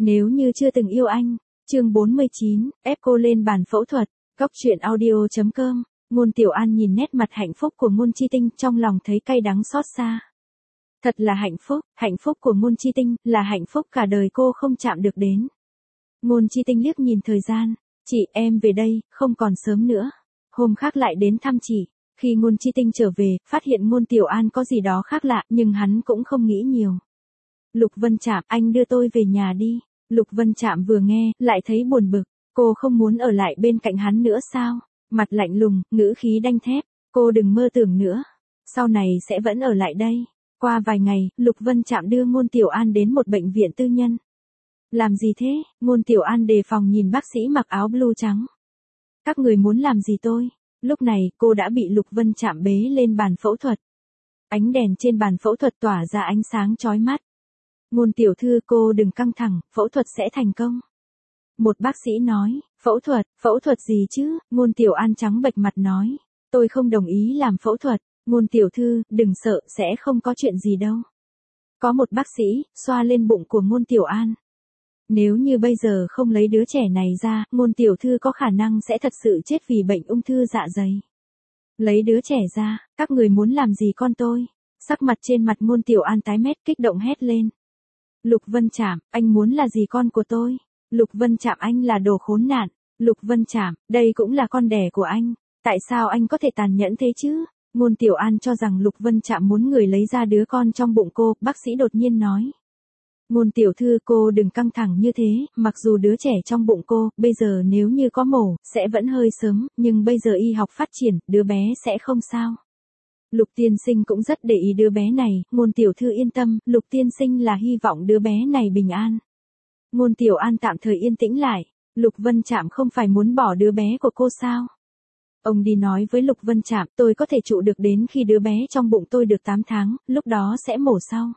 Nếu như chưa từng yêu anh, chương 49, ép cô lên bàn phẫu thuật, Cóc truyện audio.com, Ngôn Tiểu An nhìn nét mặt hạnh phúc của Ngôn Chi Tinh trong lòng thấy cay đắng xót xa. Thật là hạnh phúc của Ngôn Chi Tinh, là hạnh phúc cả đời cô không chạm được đến. Ngôn Chi Tinh liếc nhìn thời gian, chị em về đây, không còn sớm nữa. Hôm khác lại đến thăm chị, khi Ngôn Chi Tinh trở về, phát hiện Ngôn Tiểu An có gì đó khác lạ, nhưng hắn cũng không nghĩ nhiều. Lục Vân Trạm, anh đưa tôi về nhà đi. Lục Vân Trạm vừa nghe, lại thấy buồn bực, cô không muốn ở lại bên cạnh hắn nữa sao? Mặt lạnh lùng, ngữ khí đanh thép, cô đừng mơ tưởng nữa. Sau này sẽ vẫn ở lại đây. Qua vài ngày, Lục Vân Trạm đưa Ngôn Tiểu An đến một bệnh viện tư nhân. Làm gì thế? Ngôn Tiểu An đề phòng nhìn bác sĩ mặc áo blue trắng. Các người muốn làm gì tôi? Lúc này, cô đã bị Lục Vân Trạm bế lên bàn phẫu thuật. Ánh đèn trên bàn phẫu thuật tỏa ra ánh sáng chói mắt. Ngôn tiểu thư, cô đừng căng thẳng, phẫu thuật sẽ thành công. Một bác sĩ nói, phẫu thuật gì chứ? Ngôn Tiểu An trắng bệch mặt nói, tôi không đồng ý làm phẫu thuật. Ngôn tiểu thư, đừng sợ, sẽ không có chuyện gì đâu. Có một bác sĩ, xoa lên bụng của Ngôn Tiểu An. Nếu như bây giờ không lấy đứa trẻ này ra, Ngôn tiểu thư có khả năng sẽ thật sự chết vì bệnh ung thư dạ dày. Lấy đứa trẻ ra, các người muốn làm gì con tôi? Sắc mặt trên mặt Ngôn Tiểu An tái mét, kích động hét lên. Lục Vân Trạm, anh muốn là gì con của tôi? Lục Vân Trạm, anh là đồ khốn nạn. Lục Vân Trạm, đây cũng là con đẻ của anh. Tại sao anh có thể tàn nhẫn thế chứ? Ngôn Tiểu An cho rằng Lục Vân Trạm muốn người lấy ra đứa con trong bụng cô, bác sĩ đột nhiên nói. Ngôn tiểu thư, cô đừng căng thẳng như thế, mặc dù đứa trẻ trong bụng cô, bây giờ nếu như có mổ, sẽ vẫn hơi sớm, nhưng bây giờ y học phát triển, đứa bé sẽ không sao. Lục tiên sinh cũng rất để ý đứa bé này, Ngôn tiểu thư yên tâm, Lục tiên sinh là hy vọng đứa bé này bình an. Ngôn Tiểu An tạm thời yên tĩnh lại, Lục Vân Trạm không phải muốn bỏ đứa bé của cô sao? Ông đi nói với Lục Vân Trạm, tôi có thể trụ được đến khi đứa bé trong bụng tôi được 8 tháng, lúc đó sẽ mổ sau.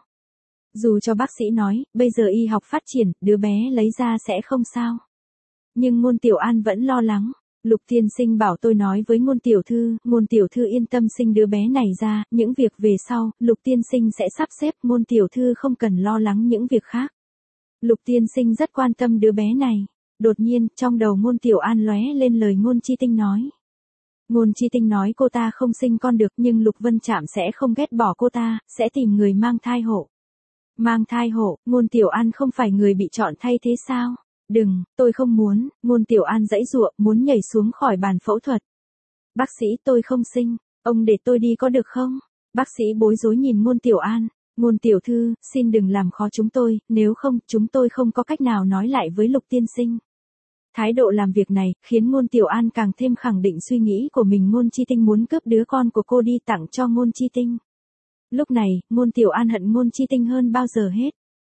Dù cho bác sĩ nói, bây giờ y học phát triển, đứa bé lấy ra sẽ không sao. Nhưng Ngôn Tiểu An vẫn lo lắng. Lục tiên sinh bảo tôi nói với Ngôn tiểu thư yên tâm sinh đứa bé này ra, những việc về sau, Lục tiên sinh sẽ sắp xếp, Ngôn tiểu thư không cần lo lắng những việc khác. Lục tiên sinh rất quan tâm đứa bé này. Đột nhiên, trong đầu Ngôn Tiểu An lóe lên lời Ngôn Chi Tinh nói. Ngôn Chi Tinh nói cô ta không sinh con được, nhưng Lục Vân Trạm sẽ không ghét bỏ cô ta, sẽ tìm người mang thai hộ. Mang thai hộ, Ngôn Tiểu An không phải người bị chọn thay thế sao? Đừng, tôi không muốn. Ngôn Tiểu An giãy giụa, muốn nhảy xuống khỏi bàn phẫu thuật. Bác sĩ, tôi không sinh, ông để tôi đi có được không? Bác sĩ bối rối nhìn Ngôn Tiểu An. Ngôn tiểu thư, xin đừng làm khó chúng tôi, nếu không, chúng tôi không có cách nào nói lại với Lục tiên sinh. Thái độ làm việc này, khiến Ngôn Tiểu An càng thêm khẳng định suy nghĩ của mình. Ngôn Chi Tinh muốn cướp đứa con của cô đi tặng cho Ngôn Chi Tinh. Lúc này, Ngôn Tiểu An hận Ngôn Chi Tinh hơn bao giờ hết.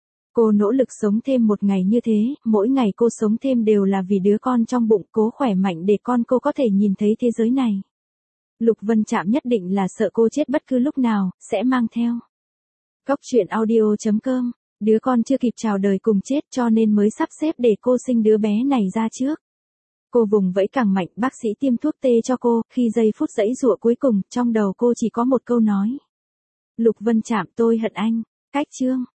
Cô nỗ lực sống thêm một ngày như thế, mỗi ngày cô sống thêm đều là vì đứa con trong bụng, cố khỏe mạnh để con cô có thể nhìn thấy thế giới này. Lục Vân Trạm nhất định là sợ cô chết bất cứ lúc nào, sẽ mang theo. Cóc truyện audio.com, đứa con chưa kịp chào đời cùng chết cho nên mới sắp xếp để cô sinh đứa bé này ra trước. Cô vùng vẫy càng mạnh, bác sĩ tiêm thuốc tê cho cô, khi giây phút giãy giụa cuối cùng, trong đầu cô chỉ có một câu nói. Lục Vân Trạm, tôi hận anh. Cách chương